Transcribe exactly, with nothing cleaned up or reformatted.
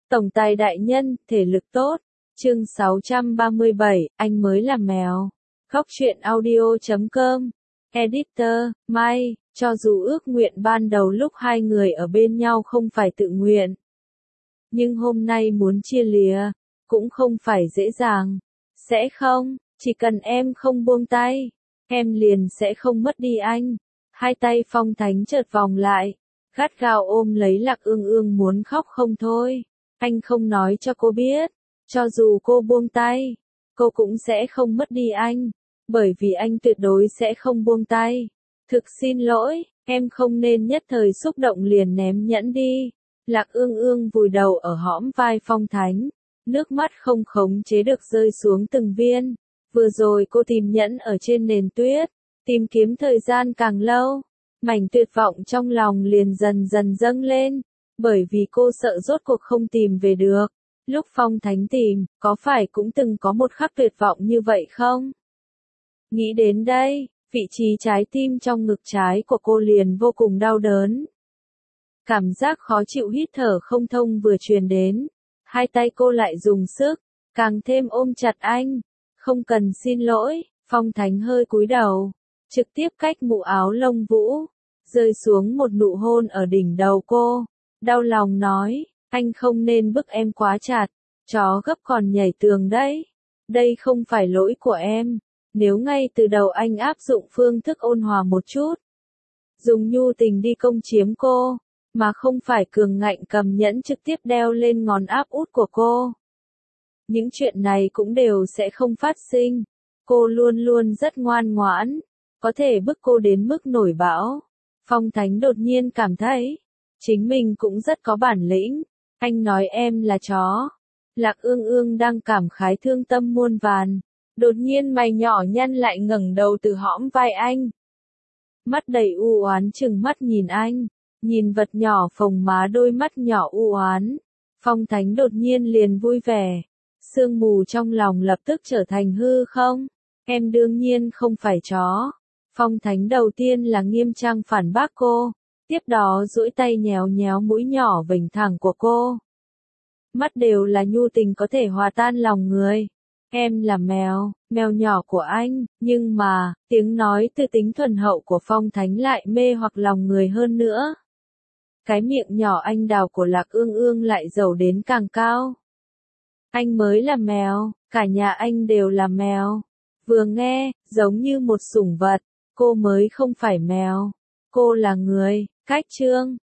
Tổng tài đại nhân, thể lực tốt. Chương sáu trăm ba mươi bảy, anh mới là mèo. Góc truyện audio chấm com. Editor, Mai, cho dù ước nguyện ban đầu lúc hai người ở bên nhau không phải tự nguyện. Nhưng hôm nay muốn chia lìa, cũng không phải dễ dàng. Sẽ không, chỉ cần em không buông tay, em liền sẽ không mất đi anh. Hai tay Phong Thánh chợt vòng lại, gắt gao ôm lấy Lạc Ương Ương muốn khóc không thôi. Anh không nói cho cô biết, cho dù cô buông tay, cô cũng sẽ không mất đi anh, bởi vì anh tuyệt đối sẽ không buông tay. Thực xin lỗi, em không nên nhất thời xúc động liền ném nhẫn đi. Lạc Ương Ương vùi đầu ở hõm vai Phong Thánh, nước mắt không khống chế được rơi xuống từng viên. Vừa rồi cô tìm nhẫn ở trên nền tuyết, tìm kiếm thời gian càng lâu, mảnh tuyệt vọng trong lòng liền dần dần dâng lên, bởi vì cô sợ rốt cuộc không tìm về được. Lúc Phong Thánh tìm, có phải cũng từng có một khắc tuyệt vọng như vậy không? Nghĩ đến đây, vị trí trái tim trong ngực trái của cô liền vô cùng đau đớn. Cảm giác khó chịu hít thở không thông vừa truyền đến, hai tay cô lại dùng sức, càng thêm ôm chặt anh. Không cần xin lỗi, Phong Thánh hơi cúi đầu, trực tiếp cách mũ áo lông vũ, rơi xuống một nụ hôn ở đỉnh đầu cô. Đau lòng nói, anh không nên bức em quá chặt, chó gấp còn nhảy tường đấy. Đây không phải lỗi của em, nếu ngay từ đầu anh áp dụng phương thức ôn hòa một chút, dùng nhu tình đi công chiếm cô, mà không phải cường ngạnh cầm nhẫn trực tiếp đeo lên ngón áp út của cô, những chuyện này cũng đều sẽ không phát sinh. Cô luôn luôn rất ngoan ngoãn, có thể bức cô đến mức nổi bão. Phong Thánh đột nhiên cảm thấy, chính mình cũng rất có bản lĩnh. Anh nói em là chó. Lạc Ương Ương đang cảm khái thương tâm muôn vàn. Đột nhiên mày nhỏ nhăn lại ngẩng đầu từ hõm vai anh. Mắt đầy u oán trừng mắt nhìn anh. Nhìn vật nhỏ phồng má đôi mắt nhỏ u oán. Phong Thánh đột nhiên liền vui vẻ. Sương mù trong lòng lập tức trở thành hư không. Em đương nhiên không phải chó. Phong Thánh đầu tiên là nghiêm trang phản bác cô. Tiếp đó duỗi tay nhéo nhéo mũi nhỏ vểnh thẳng của cô. Mắt đều là nhu tình có thể hòa tan lòng người. Em là mèo, mèo nhỏ của anh, nhưng mà, tiếng nói từ tính thuần hậu của Phong Thánh lại mê hoặc lòng người hơn nữa. Cái miệng nhỏ anh đào của Lạc Ương Ương lại dầu đến càng cao. Anh mới là mèo, cả nhà anh đều là mèo. Vừa nghe, giống như một sủng vật, cô mới không phải mèo. Cô là người. Cách chương